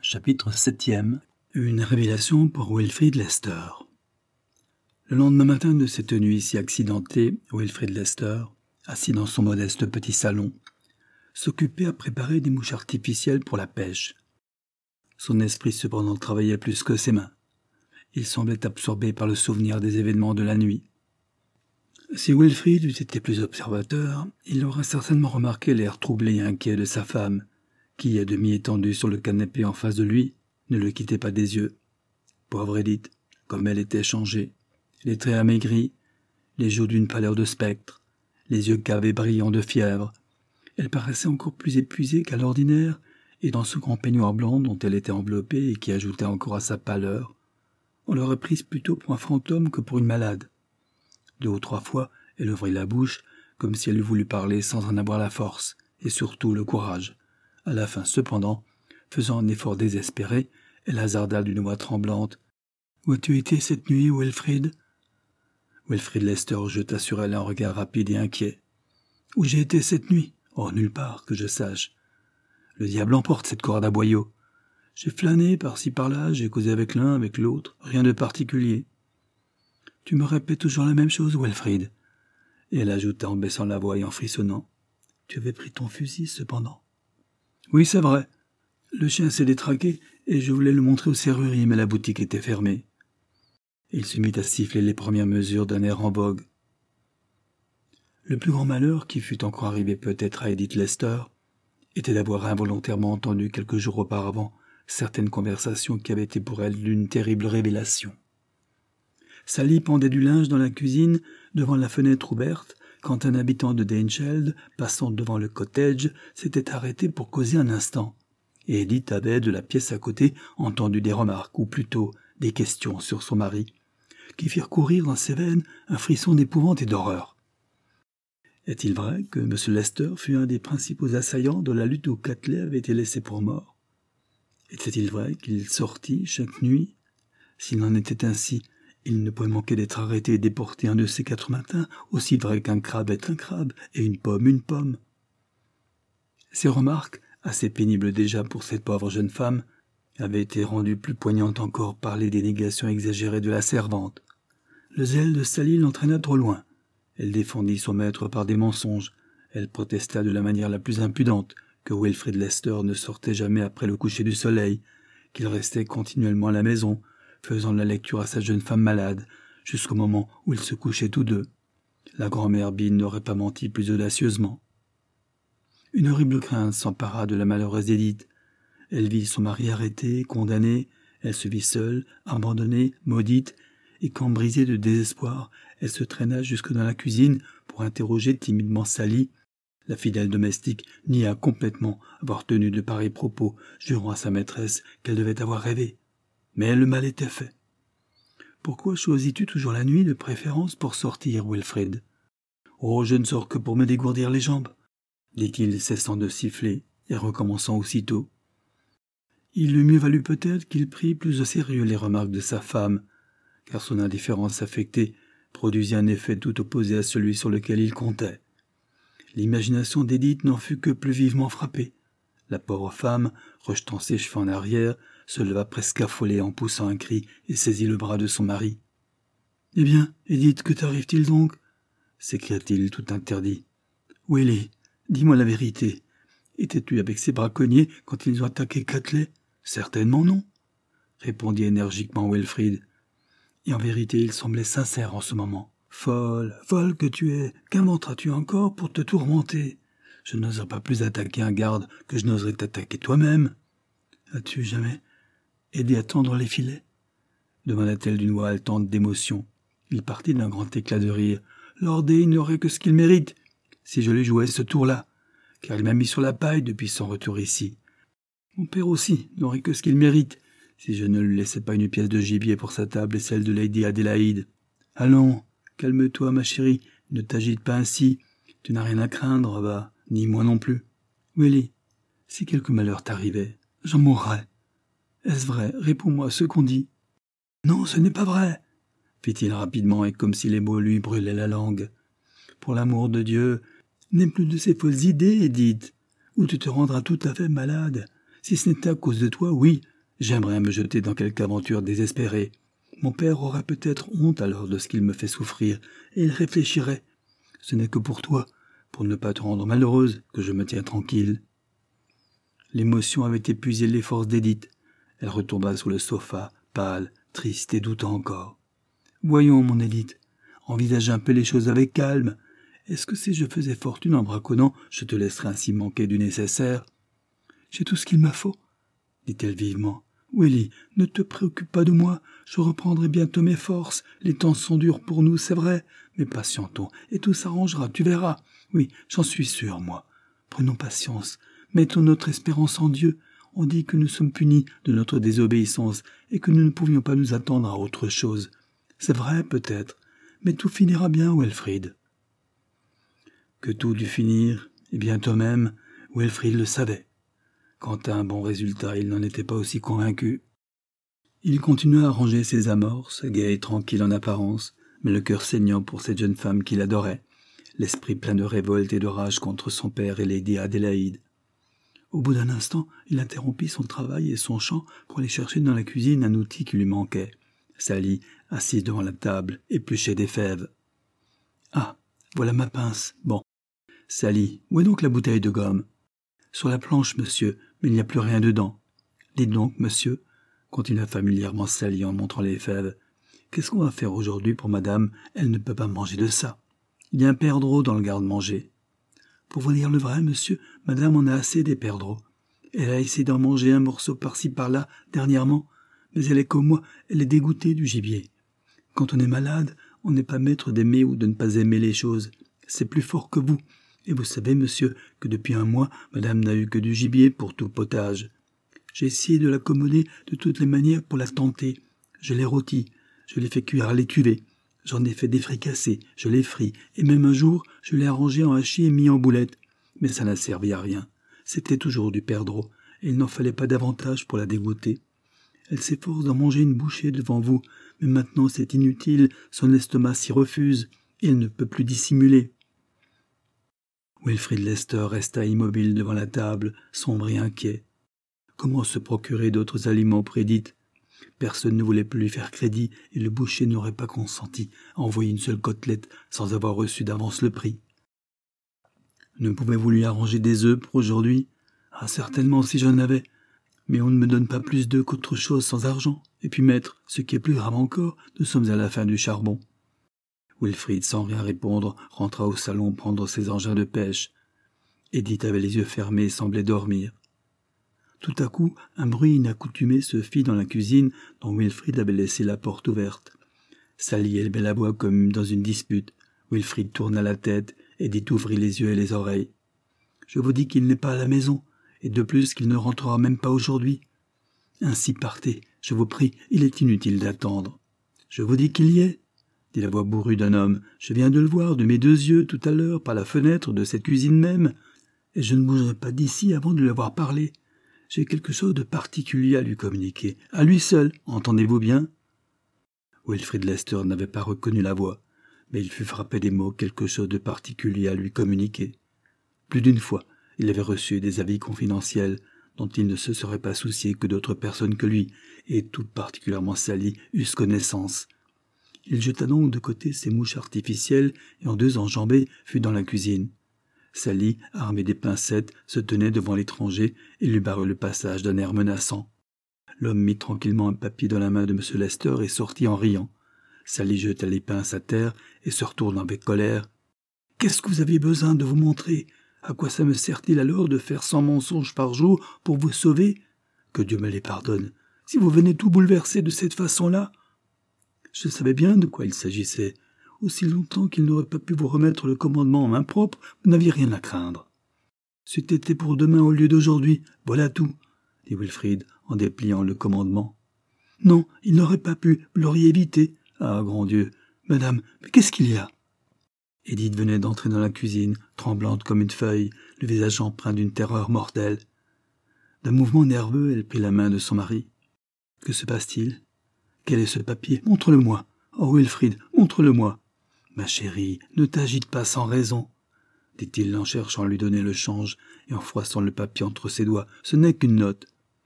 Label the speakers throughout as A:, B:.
A: Chapitre 7e. Une révélation pour Wilfrid Lester. Le lendemain matin de cette nuit si accidentée, Wilfrid Lester, assis dans son modeste petit salon, s'occupait à préparer des mouches artificielles pour la pêche. Son esprit cependant travaillait plus que ses mains. Il semblait absorbé par le souvenir des événements de la nuit. Si Wilfrid eût été plus observateur, il aurait certainement remarqué l'air troublé et inquiet de sa femme, qui, à demi étendue sur le canapé en face de lui, ne le quittait pas des yeux. Pauvre Edith, comme elle était changée, les traits amaigris, les joues d'une pâleur de spectre, les yeux caves et brillants de fièvre. Elle paraissait encore plus épuisée qu'à l'ordinaire, et dans ce grand peignoir blanc dont elle était enveloppée et qui ajoutait encore à sa pâleur, on l'aurait prise plutôt pour un fantôme que pour une malade. 2 ou 3 fois, elle ouvrit la bouche, comme si elle eût voulu parler sans en avoir la force, et surtout le courage. À la fin, cependant, faisant un effort désespéré, elle hasarda d'une voix tremblante. « Où as-tu été cette nuit, Wilfrid ?» Wilfrid Lester jeta sur elle un regard rapide et inquiet. « Où j'ai été cette nuit ? Oh, nulle part, que je sache. Le diable emporte cette corde à boyaux. J'ai flâné par-ci par-là, j'ai causé avec l'un, avec l'autre, rien de particulier. Tu me répètes toujours la même chose, Wilfrid. » Et elle ajouta en baissant la voix et en frissonnant. « Tu avais pris ton fusil, cependant. » « Oui, c'est vrai. Le chien s'est détraqué et je voulais le montrer au serrurier, mais la boutique était fermée. » Il se mit à siffler les premières mesures d'un air en vogue. Le plus grand malheur qui fût encore arrivé peut-être à Edith Lester était d'avoir involontairement entendu quelques jours auparavant certaines conversations qui avaient été pour elle d'une terrible révélation. Sally pendait du linge dans la cuisine, devant la fenêtre ouverte, quand un habitant de Daincheld, passant devant le cottage, s'était arrêté pour causer un instant. Et Edith avait, de la pièce à côté, entendu des remarques, ou plutôt des questions sur son mari, qui firent courir dans ses veines un frisson d'épouvante et d'horreur. Est-il vrai que M. Lester fut un des principaux assaillants de la lutte où Catley avait été laissé pour mort? Était-il vrai qu'il sortit chaque nuit? S'il en était ainsi, il ne pouvait manquer d'être arrêté et déporté un de ces 4 matins, aussi vrai qu'un crabe est un crabe, et une pomme une pomme. Ces remarques, assez pénibles déjà pour cette pauvre jeune femme, avaient été rendues plus poignantes encore par les dénégations exagérées de la servante. Le zèle de Sally l'entraîna trop loin. Elle défendit son maître par des mensonges. Elle protesta de la manière la plus impudente que Wilfrid Lester ne sortait jamais après le coucher du soleil, qu'il restait continuellement à la maison, faisant la lecture à sa jeune femme malade, jusqu'au moment où ils se couchaient tous deux. La grand-mère Bean n'aurait pas menti plus audacieusement. Une horrible crainte s'empara de la malheureuse Edith. Elle vit son mari arrêté, condamné, elle se vit seule, abandonnée, maudite, et quand, brisée de désespoir, elle se traîna jusque dans la cuisine pour interroger timidement Sally, la fidèle domestique nia complètement avoir tenu de pareils propos, jurant à sa maîtresse qu'elle devait avoir rêvé. Mais le mal était fait. « Pourquoi choisis-tu toujours la nuit de préférence pour sortir, Wilfrid ?»« Oh, je ne sors que pour me dégourdir les jambes, » dit-il, cessant de siffler et recommençant aussitôt. Il eût mieux valu peut-être qu'il prît plus au sérieux les remarques de sa femme, car son indifférence affectée produisit un effet tout opposé à celui sur lequel il comptait. L'imagination d'Edith n'en fut que plus vivement frappée. La pauvre femme, rejetant ses cheveux en arrière, se leva presque affolée en poussant un cri et saisit le bras de son mari. « Eh bien, Edith, que t'arrive-t-il donc » s'écria-t-il tout interdit. « Willy, dis-moi la vérité. Étais-tu avec ces braconniers quand ils ont attaqué Catley ?»« Certainement non, » répondit énergiquement Wilfrid. Et en vérité, il semblait sincère en ce moment. « Folle, folle que tu es, qu'inventeras-tu encore pour te tourmenter ? Je n'oserais pas plus attaquer un garde que je n'oserais t'attaquer toi-même. As-tu jamais aidé à tendre les filets ?» demanda-t-elle d'une voix haletante d'émotion. Il partit d'un grand éclat de rire. « Lord Day n'aurait que ce qu'il mérite, si je lui jouais ce tour-là, car il m'a mis sur la paille depuis son retour ici. Mon père aussi n'aurait que ce qu'il mérite, si je ne lui laissais pas une pièce de gibier pour sa table et celle de Lady Adélaïde. Allons, calme-toi, ma chérie, ne t'agite pas ainsi, tu n'as rien à craindre, va, ni moi non plus. Willy, si quelque malheur t'arrivait, j'en mourrais. Est-ce vrai? Réponds-moi ce qu'on dit. »« Non, ce n'est pas vrai, » fit-il rapidement et comme si les mots lui brûlaient la langue. « Pour l'amour de Dieu, n'aie plus de ces folles idées, Edith, ou tu te rendras tout à fait malade. Si ce n'était à cause de toi, oui, J'aimerais me jeter dans quelque aventure désespérée. Mon père aurait peut-être honte alors de ce qu'il me fait souffrir, et il réfléchirait. Ce n'est que pour toi, pour ne pas te rendre malheureuse, que je me tiens tranquille. » L'émotion avait épuisé les forces d'Édith. Elle retomba sur le sofa, pâle, triste et doutant encore. « Voyons, mon Édith, envisage un peu les choses avec calme. Est-ce que si je faisais fortune en braconnant, je te laisserais ainsi manquer du nécessaire ?»« J'ai tout ce qu'il me faut, » dit-elle vivement. « Willy, ne te préoccupe pas de moi, je reprendrai bientôt mes forces. Les temps sont durs pour nous, c'est vrai, mais patientons, et tout s'arrangera, tu verras. Oui, j'en suis sûr, moi. Prenons patience, mettons notre espérance en Dieu. On dit que nous sommes punis de notre désobéissance et que nous ne pouvions pas nous attendre à autre chose. C'est vrai, peut-être, mais tout finira bien, Wilfrid. » Que tout dut finir, et bientôt même, Wilfrid le savait. Quant à un bon résultat, il n'en était pas aussi convaincu. Il continua à ranger ses amorces, gai et tranquille en apparence, mais le cœur saignant pour cette jeune femme qu'il adorait, l'esprit plein de révolte et de rage contre son père et Lady Adélaïde. Au bout d'un instant, il interrompit son travail et son chant pour aller chercher dans la cuisine un outil qui lui manquait. Sally, assise devant la table, épluchait des fèves. « Ah, voilà ma pince. Bon. Sally, où est donc la bouteille de gomme ? » ?»« Sur la planche, monsieur, mais il n'y a plus rien dedans. »« Dites donc, monsieur, » continua familièrement Sally en montrant les fèves, « qu'est-ce qu'on va faire aujourd'hui pour madame ? Elle ne peut pas manger de ça. Il y a un perdreau dans le garde-manger. » « Pour vous dire le vrai, monsieur, madame en a assez des perdreaux. Elle a essayé d'en manger un morceau par-ci par-là dernièrement, mais elle est comme moi, elle est dégoûtée du gibier. Quand on est malade, on n'est pas maître d'aimer ou de ne pas aimer les choses. C'est plus fort que vous. Et vous savez, monsieur, que depuis un mois, madame n'a eu que du gibier pour tout potage. J'ai essayé de l'accommoder de toutes les manières pour la tenter. Je l'ai rôti, je l'ai fait cuire à l'étuvée. J'en ai fait des fricassés, je l'ai frit, et même un jour, je l'ai arrangé en hachis et mis en boulettes. Mais ça n'a servi à rien. C'était toujours du perdreau, et il n'en fallait pas davantage pour la dégoûter. Elle s'efforce d'en manger une bouchée devant vous, mais maintenant c'est inutile, son estomac s'y refuse, et elle ne peut plus dissimuler. » Wilfrid Lester resta immobile devant la table, sombre et inquiet. Comment se procurer d'autres aliments pour Édith ? Personne ne voulait plus lui faire crédit, et le boucher n'aurait pas consenti à envoyer une seule côtelette sans avoir reçu d'avance le prix. « Ne pouvez-vous lui arranger des œufs pour aujourd'hui ? » ?»« Ah, certainement, si j'en avais. Mais on ne me donne pas plus d'œufs qu'autre chose sans argent. Et puis, maître, ce qui est plus grave encore, nous sommes à la fin du charbon. » Wilfrid, sans rien répondre, rentra au salon prendre ses engins de pêche. Édith avait les yeux fermés et semblait dormir. Tout à coup, un bruit inaccoutumé se fit dans la cuisine dont Wilfrid avait laissé la porte ouverte. Sally élevait la voix comme dans une dispute. Wilfrid tourna la tête, Édith ouvrit les yeux et les oreilles. « Je vous dis qu'il n'est pas à la maison, et de plus qu'il ne rentrera même pas aujourd'hui. Ainsi partez, je vous prie, il est inutile d'attendre. »« Je vous dis qu'il y est, » dit la voix bourrue d'un homme. « Je viens de le voir de mes 2 yeux tout à l'heure par la fenêtre de cette cuisine même, et je ne bougerai pas d'ici avant de lui avoir parlé. J'ai quelque chose de particulier à lui communiquer, à lui seul, entendez-vous bien ?» Wilfrid Lester n'avait pas reconnu la voix, mais il fut frappé des mots « quelque chose de particulier à lui communiquer ». Plus d'une fois, il avait reçu des avis confidentiels dont il ne se serait pas soucié que d'autres personnes que lui, et tout particulièrement Sally, eussent connaissance. Il jeta donc de côté ses mouches artificielles et en 2 enjambées fut dans la cuisine. Sally, armée des pincettes, se tenait devant l'étranger et lui barrait le passage d'un air menaçant. L'homme mit tranquillement un papier dans la main de M. Lester et sortit en riant. Sally jeta les pinces à terre et se retournant avec colère. « Qu'est-ce que vous aviez besoin de vous montrer ? À quoi ça me sert-il alors de faire 100 mensonges par jour pour vous sauver ? Que Dieu me les pardonne. Si vous venez tout bouleverser de cette façon-là !» Je savais bien de quoi il s'agissait. Aussi longtemps qu'il n'aurait pas pu vous remettre le commandement en main propre, vous n'aviez rien à craindre. C'était pour demain au lieu d'aujourd'hui, voilà tout, dit Wilfrid en dépliant le commandement. Non, il n'aurait pas pu, vous l'auriez évité. Ah, grand Dieu, madame, mais qu'est-ce qu'il y a ? Édith venait d'entrer dans la cuisine, tremblante comme une feuille, le visage empreint d'une terreur mortelle. D'un mouvement nerveux, elle prit la main de son mari. Que se passe-t-il ? Quel est ce papier ? Montre-le-moi. Oh, Wilfrid, montre-le-moi. Ma chérie, ne t'agite pas sans raison, dit-il en cherchant à lui donner le change et en froissant le papier entre ses doigts. Ce n'est qu'une note.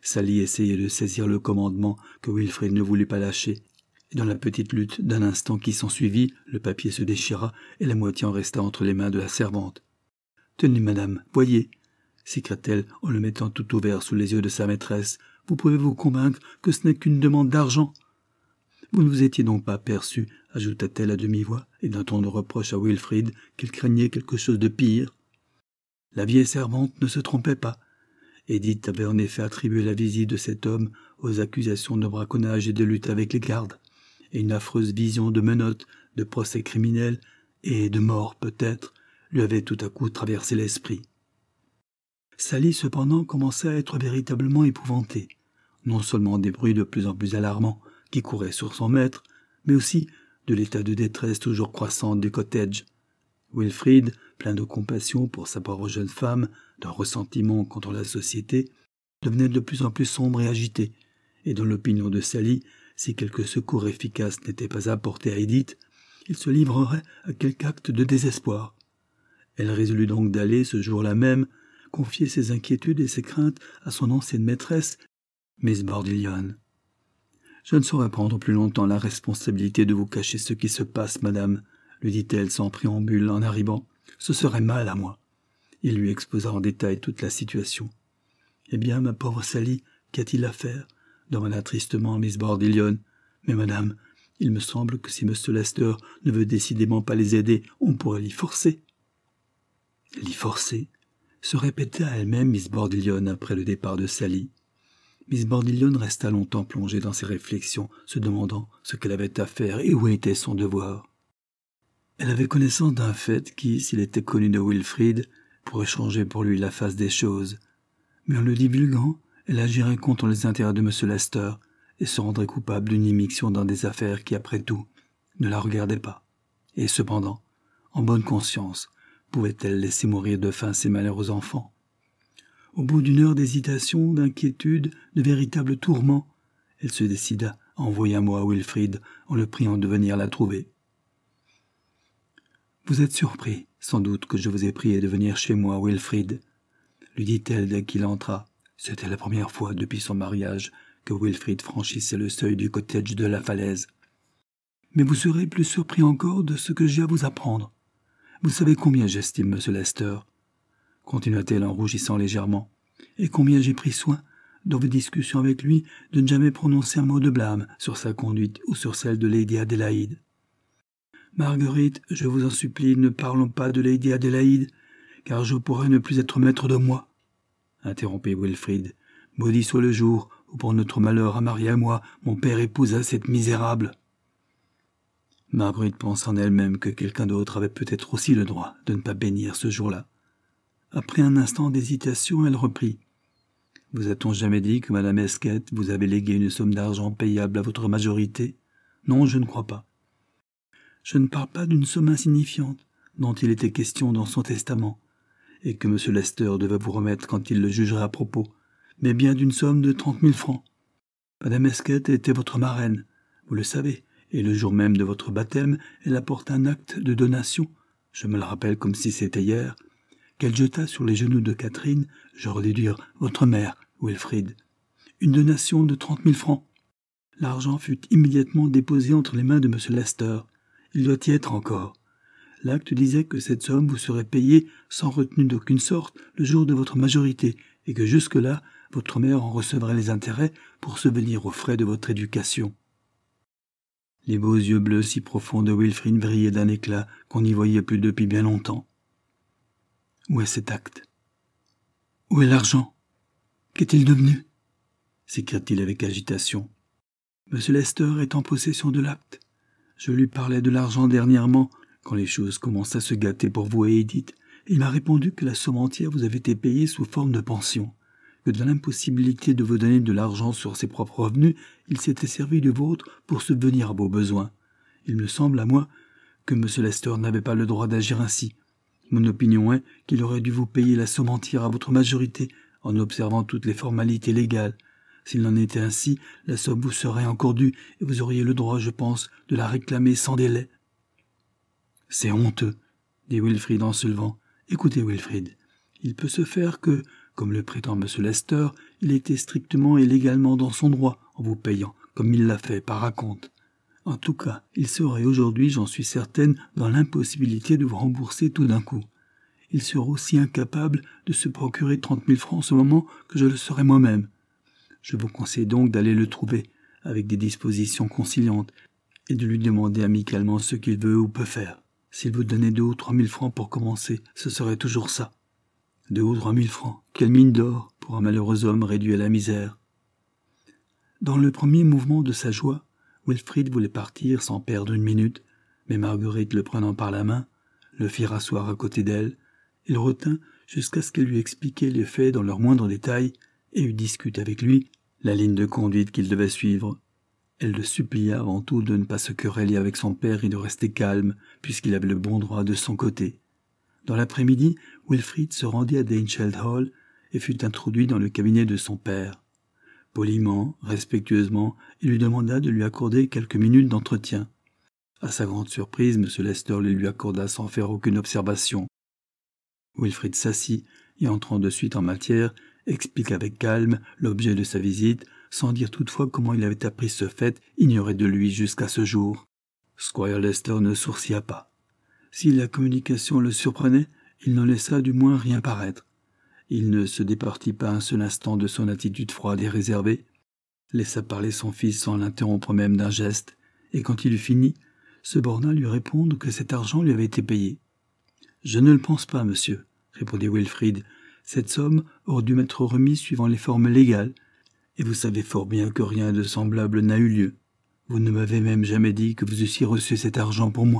A: Sally essayait de saisir le commandement que Wilfrid ne voulut pas lâcher, et dans la petite lutte d'un instant qui s'ensuivit, le papier se déchira et la moitié en resta entre les mains de la servante. « Tenez, madame, voyez !» s'écria-t-elle en le mettant tout ouvert sous les yeux de sa maîtresse. « Vous pouvez vous convaincre que ce n'est qu'une demande d'argent. » « Vous ne vous étiez donc pas aperçu, ajouta-t-elle à demi-voix, et d'un ton de reproche à Wilfrid, qu'elle craignait quelque chose de pire. La vieille servante ne se trompait pas. Edith avait en effet attribué la visite de cet homme aux accusations de braconnage et de lutte avec les gardes, et une affreuse vision de menottes, de procès criminels et de mort peut-être lui avait tout à coup traversé l'esprit. Sally cependant commençait à être véritablement épouvantée, non seulement des bruits de plus en plus alarmants qui couraient sur son maître, mais aussi de l'état de détresse toujours croissante du cottage. Wilfrid, plein de compassion pour sa pauvre jeune femme, d'un ressentiment contre la société, devenait de plus en plus sombre et agité, et dans l'opinion de Sally, si quelque secours efficace n'était pas apporté à Edith, il se livrerait à quelque acte de désespoir. Elle résolut donc d'aller, ce jour-là même, confier ses inquiétudes et ses craintes à son ancienne maîtresse, Miss Bordillion. « Je ne saurais prendre plus longtemps la responsabilité de vous cacher ce qui se passe, madame, » lui dit-elle sans préambule en arrivant. « Ce serait mal à moi. » Il lui exposa en détail toute la situation. « Eh bien, ma pauvre Sally, qu'a-t-il à faire » demanda tristement Miss Bordillion. « Mais madame, il me semble que si M. Lester ne veut décidément pas les aider, on pourrait l'y forcer. » « L'y forcer ?» se répétait à elle-même Miss Bordillion après le départ de Sally. Miss Bordillion resta longtemps plongée dans ses réflexions, se demandant ce qu'elle avait à faire et où était son devoir. Elle avait connaissance d'un fait qui, s'il était connu de Wilfrid, pourrait changer pour lui la face des choses. Mais en le divulguant, elle agirait contre les intérêts de M. Lester et se rendrait coupable d'une immixtion dans des affaires qui, après tout, ne la regardaient pas. Et cependant, en bonne conscience, pouvait-elle laisser mourir de faim ses malheureux enfants ? Au bout d'une heure d'hésitation, d'inquiétude, de véritable tourment, elle se décida à envoyer un mot à Wilfrid en le priant de venir la trouver. « Vous êtes surpris, sans doute, que je vous ai prié de venir chez moi, Wilfrid, » lui dit-elle dès qu'il entra. C'était la première fois depuis son mariage que Wilfrid franchissait le seuil du cottage de la Falaise. « Mais vous serez plus surpris encore de ce que j'ai à vous apprendre. Vous savez combien j'estime M. Lester, » continua-t-elle en rougissant légèrement, « et combien j'ai pris soin, dans vos discussions avec lui, de ne jamais prononcer un mot de blâme sur sa conduite ou sur celle de Lady Adélaïde. Marguerite, je vous en supplie, ne parlons pas de Lady Adélaïde, car je pourrais ne plus être maître de moi, » interrompit Wilfrid. « Maudit soit le jour où, pour notre malheur à Marie et moi, mon père épousa cette misérable. » Marguerite pensa en elle-même que quelqu'un d'autre avait peut-être aussi le droit de ne pas bénir ce jour-là. Après un instant d'hésitation, elle reprit. « Vous a-t-on jamais dit que Madame Esquette vous avait légué une somme d'argent payable à votre majorité ? Non, je ne crois pas. Je ne parle pas d'une somme insignifiante, dont il était question dans son testament, et que M. Lester devait vous remettre quand il le jugerait à propos, mais bien d'une somme de 30 000 francs. Madame Esquette était votre marraine, vous le savez, et le jour même de votre baptême, elle apporte un acte de donation, je me le rappelle comme si c'était hier, qu'elle jeta sur les genoux de Catherine, j'aurais dû dire votre mère, Wilfrid. Une donation de 30 000 francs. L'argent fut immédiatement déposé entre les mains de M. Lester. Il doit y être encore. L'acte disait que cette somme vous serait payée sans retenue d'aucune sorte le jour de votre majorité, et que jusque-là, votre mère en recevrait les intérêts pour subvenir aux frais de votre éducation. Les beaux yeux bleus si profonds de Wilfrid brillaient d'un éclat qu'on n'y voyait plus depuis bien longtemps. Où est cet acte ? Où est l'argent ? Qu'est-il devenu ? S'écria-t-il avec agitation. Monsieur Lester est en possession de l'acte. Je lui parlais de l'argent dernièrement, quand les choses commencent à se gâter pour vous et Edith, et il m'a répondu que la somme entière vous avait été payée sous forme de pension, que dans l'impossibilité de vous donner de l'argent sur ses propres revenus, il s'était servi du vôtre pour subvenir à vos besoins. Il me semble à moi que M. Lester n'avait pas le droit d'agir ainsi. Mon opinion est qu'il aurait dû vous payer la somme entière à votre majorité, en observant toutes les formalités légales. S'il en était ainsi, la somme vous serait encore due, et vous auriez le droit, je pense, de la réclamer sans délai. « C'est honteux, » dit Wilfrid en se levant. « Écoutez, Wilfrid, il peut se faire que, Comme le prétend M. Lester, il était strictement et légalement dans son droit en vous payant, comme il l'a fait par acompte. En tout cas, il serait aujourd'hui, j'en suis certaine, dans l'impossibilité de vous rembourser tout d'un coup. Il serait aussi incapable de se procurer 30 000 francs en ce moment que je le serais moi-même. Je vous conseille donc d'aller le trouver, avec des dispositions conciliantes, et de lui demander amicalement ce qu'il veut ou peut faire. S'il vous donnait 2 ou 3 000 francs pour commencer, ce serait toujours ça. 2 ou 3 000 francs, quelle mine d'or pour un malheureux homme réduit à la misère. Dans le premier mouvement de sa joie, Wilfrid voulait partir sans perdre une minute, mais Marguerite, le prenant par la main, le fit rasseoir à côté d'elle, et le retint jusqu'à ce qu'elle lui expliquât les faits dans leurs moindres détails et eût discuté avec lui la ligne de conduite qu'il devait suivre. Elle le supplia avant tout de ne pas se quereller avec son père et de rester calme, puisqu'il avait le bon droit de son côté. Dans l'après-midi, Wilfrid se rendit à Danesfield Hall et fut introduit dans le cabinet de son père. Poliment, respectueusement, il lui demanda de lui accorder quelques minutes d'entretien. À sa grande surprise, M. Lester les lui accorda sans faire aucune observation. Wilfrid s'assit et, entrant de suite en matière, expliqua avec calme l'objet de sa visite, sans dire toutefois comment il avait appris ce fait ignoré de lui jusqu'à ce jour. Squire Lester ne sourcilla pas. Si la communication le surprenait, il n'en laissa du moins rien paraître. Il ne se départit pas un seul instant de son attitude froide et réservée, laissa parler son fils sans l'interrompre même d'un geste, et quand il eut fini, se borna à lui répondre que cet argent lui avait été payé. « Je ne le pense pas, monsieur, » répondit Wilfrid. « Cette somme aurait dû m'être remise suivant les formes légales, et vous savez fort bien que rien de semblable n'a eu lieu. Vous ne m'avez même jamais dit que vous eussiez reçu cet argent pour moi. »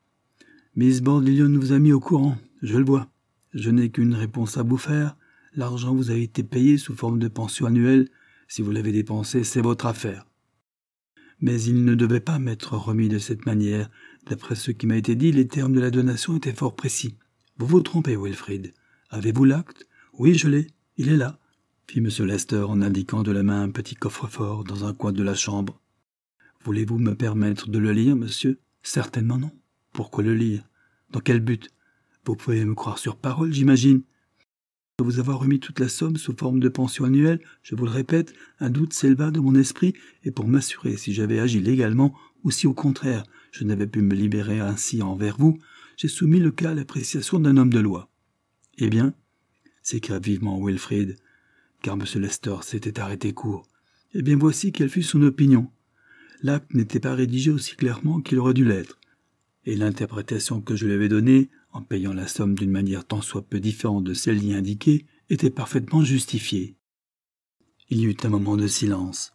A: Miss Bordellion vous a mis au courant, je le vois. Je n'ai qu'une réponse à vous faire. L'argent vous a été payé sous forme de pension annuelle. Si vous l'avez dépensé, c'est votre affaire. Mais il ne devait pas m'être remis de cette manière. D'après ce qui m'a été dit, les termes de la donation étaient fort précis. Vous vous trompez, Wilfrid. Avez-vous l'acte? Oui, je l'ai. Il est là, fit M. Lester en indiquant de la main un petit coffre-fort dans un coin de la chambre. Voulez-vous me permettre de le lire, monsieur? Certainement non. Pourquoi le lire? Dans quel but? Vous pouvez me croire sur parole, j'imagine. De vous avoir remis toute la somme sous forme de pension annuelle, je vous le répète, un doute s'éleva de mon esprit, et pour m'assurer si j'avais agi légalement ou si au contraire je n'avais pu me libérer ainsi envers vous, j'ai soumis le cas à l'appréciation d'un homme de loi. Eh bien, s'écria vivement Wilfrid, car M. Lester s'était arrêté court. Eh bien, voici quelle fut son opinion. L'acte n'était pas rédigé aussi clairement qu'il aurait dû l'être, et l'interprétation que je lui avais donnée, en payant la somme d'une manière tant soit peu différente de celle y indiquée, était parfaitement justifiée. Il y eut un moment de silence.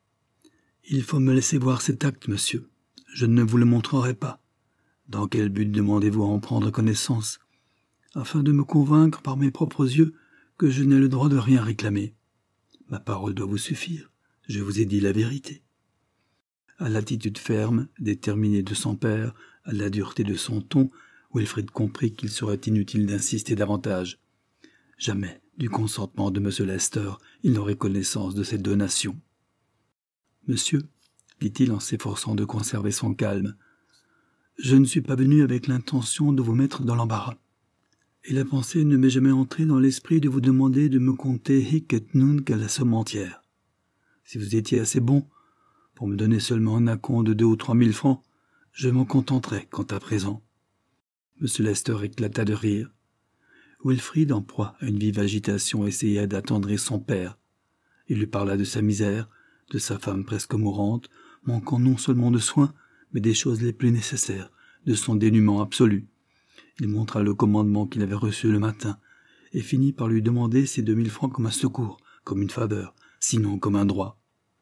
A: « Il faut me laisser voir cet acte, monsieur. Je ne vous le montrerai pas. Dans quel but demandez-vous à en prendre connaissance? Afin de me convaincre par mes propres yeux que je n'ai le droit de rien réclamer. Ma parole doit vous suffire. Je vous ai dit la vérité. » À l'attitude ferme, déterminée de son père, à la dureté de son ton, Wilfrid comprit qu'il serait inutile d'insister davantage. Jamais, du consentement de M. Lester, il n'aurait connaissance de cette donation. « Monsieur, » dit-il en s'efforçant de conserver son calme, « je ne suis pas venu avec l'intention de vous mettre dans l'embarras. Et la pensée ne m'est jamais entrée dans l'esprit de vous demander de me compter hic et nunc à la somme entière. Si vous étiez assez bon pour me donner seulement un acompte de 2 ou 3 000 francs, je m'en contenterais quant à présent. » M. Lester éclata de rire. Wilfrid, en proie à une vive agitation, essaya d'attendrir son père. Il lui parla de sa misère, de sa femme presque mourante, manquant non seulement de soins, mais des choses les plus nécessaires, de son dénuement absolu. Il montra le commandement qu'il avait reçu le matin, et finit par lui demander ces 2 000 francs comme un secours, comme une faveur, sinon comme un droit.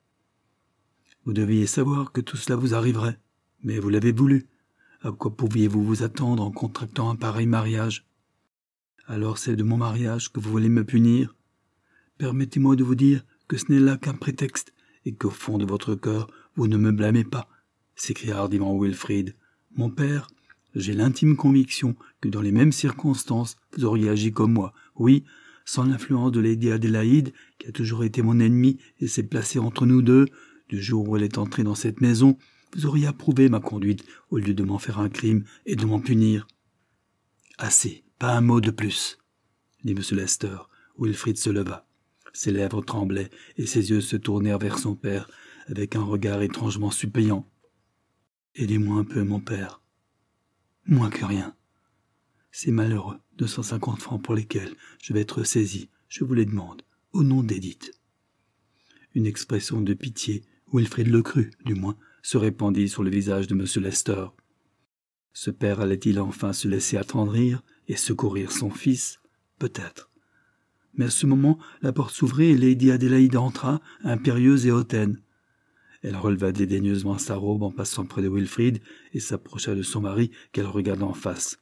A: Vous deviez savoir que tout cela vous arriverait, mais vous l'avez voulu. À quoi pouviez-vous vous attendre en contractant un pareil mariage? Alors c'est de mon mariage que vous voulez me punir? Permettez-moi de vous dire que ce n'est là qu'un prétexte, et qu'au fond de votre cœur, vous ne me blâmez pas, s'écria hardiment Wilfrid. Mon père, j'ai l'intime conviction que dans les mêmes circonstances, vous auriez agi comme moi. Oui, sans l'influence de Lady Adélaïde, qui a toujours été mon ennemie et s'est placée entre nous deux, du jour où elle est entrée dans cette maison, vous auriez approuvé ma conduite au lieu de m'en faire un crime et de m'en punir. Assez, pas un mot de plus, dit M. Lester, Wilfrid se leva. Ses lèvres tremblaient et ses yeux se tournèrent vers son père avec un regard étrangement suppliant. « Aidez-moi un peu, mon père. Moins que rien. Ces malheureux 250 francs pour lesquels je vais être saisi, je vous les demande, au nom d'Édith. » Une expression de pitié, Wilfrid le crut, du moins, se répandit sur le visage de M. Lester. Ce père allait-il enfin se laisser attendrir et secourir son fils? Peut-être. Mais à ce moment, la porte s'ouvrit et Lady Adélaïde entra, impérieuse et hautaine. Elle releva dédaigneusement sa robe en passant près de Wilfrid et s'approcha de son mari qu'elle regarda en face.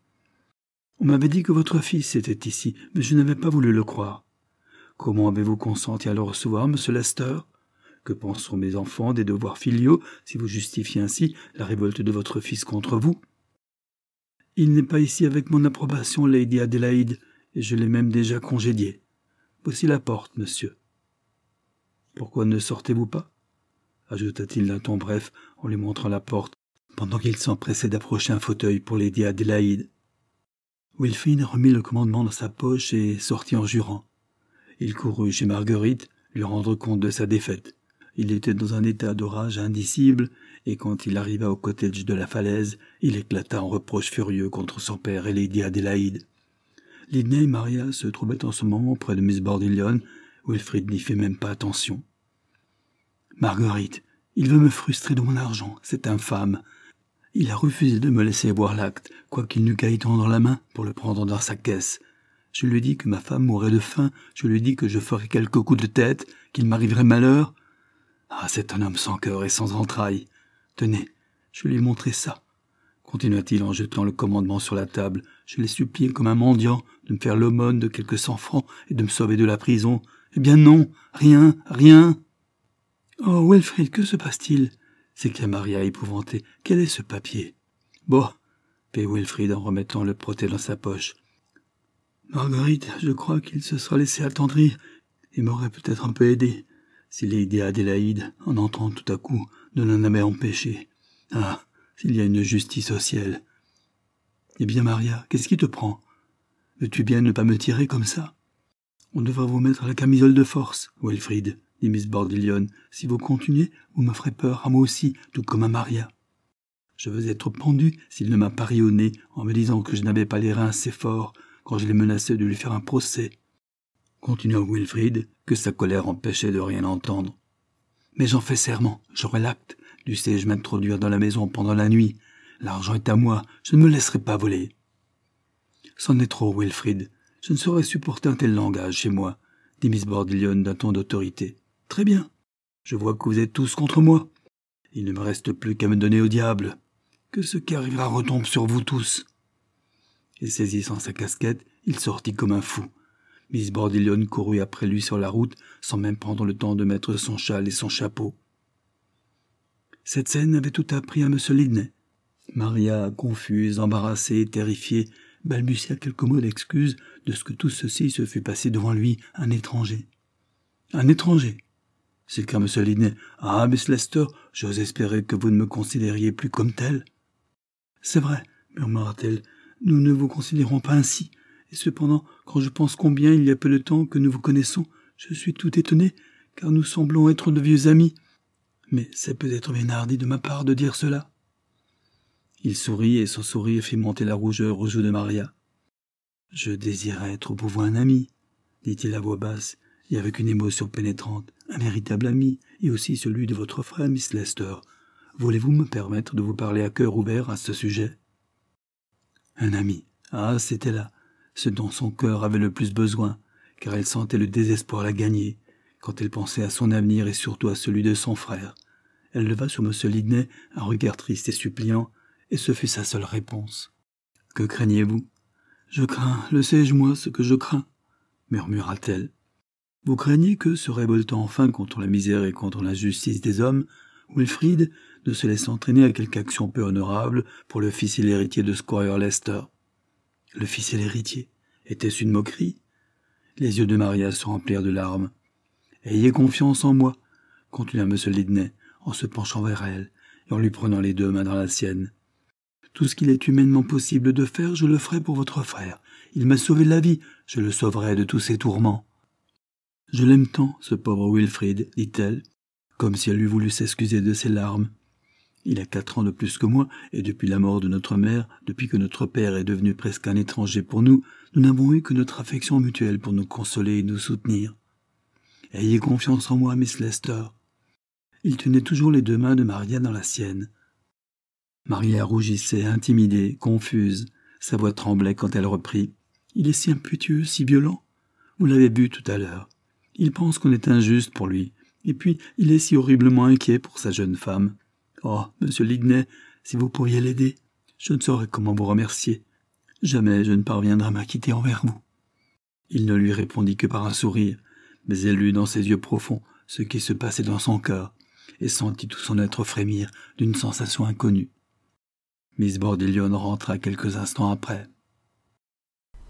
A: « On m'avait dit que votre fils était ici, mais je n'avais pas voulu le croire. Comment avez-vous consenti à le recevoir, monsieur Lester? Que penseront mes enfants des devoirs filiaux si vous justifiez ainsi la révolte de votre fils contre vous? Il n'est pas ici avec mon approbation, Lady Adélaïde, et je l'ai même déjà congédié. Voici la porte, monsieur. Pourquoi ne sortez-vous pas? Ajouta-t-il d'un ton bref en lui montrant la porte, pendant qu'il s'empressait d'approcher un fauteuil pour Lady Adélaïde. Wilfrid remit le commandement dans sa poche et sortit en jurant. Il courut chez Marguerite, lui rendre compte de sa défaite. Il était dans un état de rage indicible, et quand il arriva au cottage de la falaise, il éclata en reproches furieux contre son père et Lady Adélaïde. Lydney et Maria se trouvaient en ce moment près de Miss Bordillion. Wilfrid n'y fit même pas attention. « Marguerite, il veut me frustrer de mon argent, cet infâme. Il a refusé de me laisser voir l'acte, quoiqu'il n'eût Gaëtan dans la main pour le prendre dans sa caisse. Je lui dis que ma femme mourrait de faim, je lui dis que je ferais quelques coups de tête, qu'il m'arriverait malheur. Ah, c'est un homme sans cœur et sans entrailles. Tenez, je lui ai montré ça. » Continua-t-il en jetant le commandement sur la table. « Je l'ai supplié comme un mendiant de me faire l'aumône de quelques 100 francs et de me sauver de la prison. Eh bien non, rien, rien. » « Oh, Wilfrid, que se passe-t-il » s'écria Maria épouvantée. « Quel est ce papier ?»« Bon, » fit Wilfrid en remettant le protêt dans sa poche. « Marguerite, je crois qu'il se sera laissé attendrir et m'aurait peut-être un peu aidé, si Lady Adélaïde, en entrant tout à coup, ne l'en avait empêché. Ah, s'il y a une justice au ciel. »« Eh bien, Maria, qu'est-ce qui te prend? Veux-tu bien ne pas me tirer comme ça? On devra vous mettre la camisole de force, Wilfrid, dit Miss Bordillion. Si vous continuez, vous me ferez peur à moi aussi, tout comme à Maria. Je veux être pendu s'il ne m'a pas ri au nez en me disant que je n'avais pas les reins assez forts quand je l'ai menacé de lui faire un procès. » Continua Wilfrid, que sa colère empêchait de rien entendre. « Mais j'en fais serment, j'aurai l'acte. Dussé-je m'introduire dans la maison pendant la nuit? L'argent est à moi, je ne me laisserai pas voler. » « C'en est trop, Wilfrid. Je ne saurais supporter un tel langage chez moi, dit Miss Bordillion d'un ton d'autorité. « Très bien. Je vois que vous êtes tous contre moi. Il ne me reste plus qu'à me donner au diable. Que ce qui arrivera retombe sur vous tous. » Et saisissant sa casquette, il sortit comme un fou. Miss Bordillion courut après lui sur la route, sans même prendre le temps de mettre son châle et son chapeau. Cette scène avait tout appris à M. Lydney. Maria, confuse, embarrassée, terrifiée, balbutia quelques mots d'excuse de ce que tout ceci se fût passé devant lui, un étranger. « Un étranger !» s'écria M. Lydney. « Ah, Miss Lester, j'ose espérer que vous ne me considériez plus comme tel. »« C'est vrai, » murmura-t-elle, « nous ne vous considérons pas ainsi. Et cependant, quand je pense combien il y a peu de temps que nous vous connaissons, je suis tout étonné, car nous semblons être de vieux amis. Mais c'est peut-être bien hardi de ma part de dire cela. » Il sourit et son sourire fit monter la rougeur aux joues de Maria. « Je désirais être pour vous un ami, » dit-il à voix basse, et avec une émotion pénétrante, « un véritable ami, et aussi celui de votre frère, Miss Lester. Voulez-vous me permettre de vous parler à cœur ouvert à ce sujet ?» Un ami, ah, c'était là, ce dont son cœur avait le plus besoin, car elle sentait le désespoir la gagner, quand elle pensait à son avenir et surtout à celui de son frère. Elle leva sur M. Lydney un regard triste et suppliant, et ce fut sa seule réponse. « Que craignez-vous ?»« Je crains, le sais-je moi, ce que je crains, » murmura-t-elle. « Vous craignez que, se révoltant enfin contre la misère et contre l'injustice des hommes, Wilfrid ne se laisse entraîner à quelque action peu honorable pour le fils et l'héritier de Squire Lester. » Le fils et l'héritier, était-ce une moquerie? Les yeux de Maria se remplirent de larmes. « Ayez confiance en moi, » continua M. Lydney, en se penchant vers elle et en lui prenant les deux mains dans la sienne. « Tout ce qu'il est humainement possible de faire, je le ferai pour votre frère. Il m'a sauvé la vie, je le sauverai de tous ses tourments. » « Je l'aime tant, ce pauvre Wilfrid, dit-elle, comme si elle eût voulu s'excuser de ses larmes. Il a 4 ans de plus que moi, et depuis la mort de notre mère, depuis que notre père est devenu presque un étranger pour nous, nous n'avons eu que notre affection mutuelle pour nous consoler et nous soutenir. Ayez confiance en moi, Miss Lester. » Il tenait toujours les 2 mains de Maria dans la sienne. Maria rougissait, intimidée, confuse. Sa voix tremblait quand elle reprit. « Il est si impétueux, si violent. Vous l'avez vu tout à l'heure. Il pense qu'on est injuste pour lui. Et puis, il est si horriblement inquiet pour sa jeune femme. Oh, monsieur Ligney, si vous pourriez l'aider, je ne saurais comment vous remercier. Jamais je ne parviendrai à m'acquitter envers vous. » Il ne lui répondit que par un sourire, mais elle lut dans ses yeux profonds ce qui se passait dans son cœur, et sentit tout son être frémir d'une sensation inconnue. Miss Bordellion rentra quelques instants après.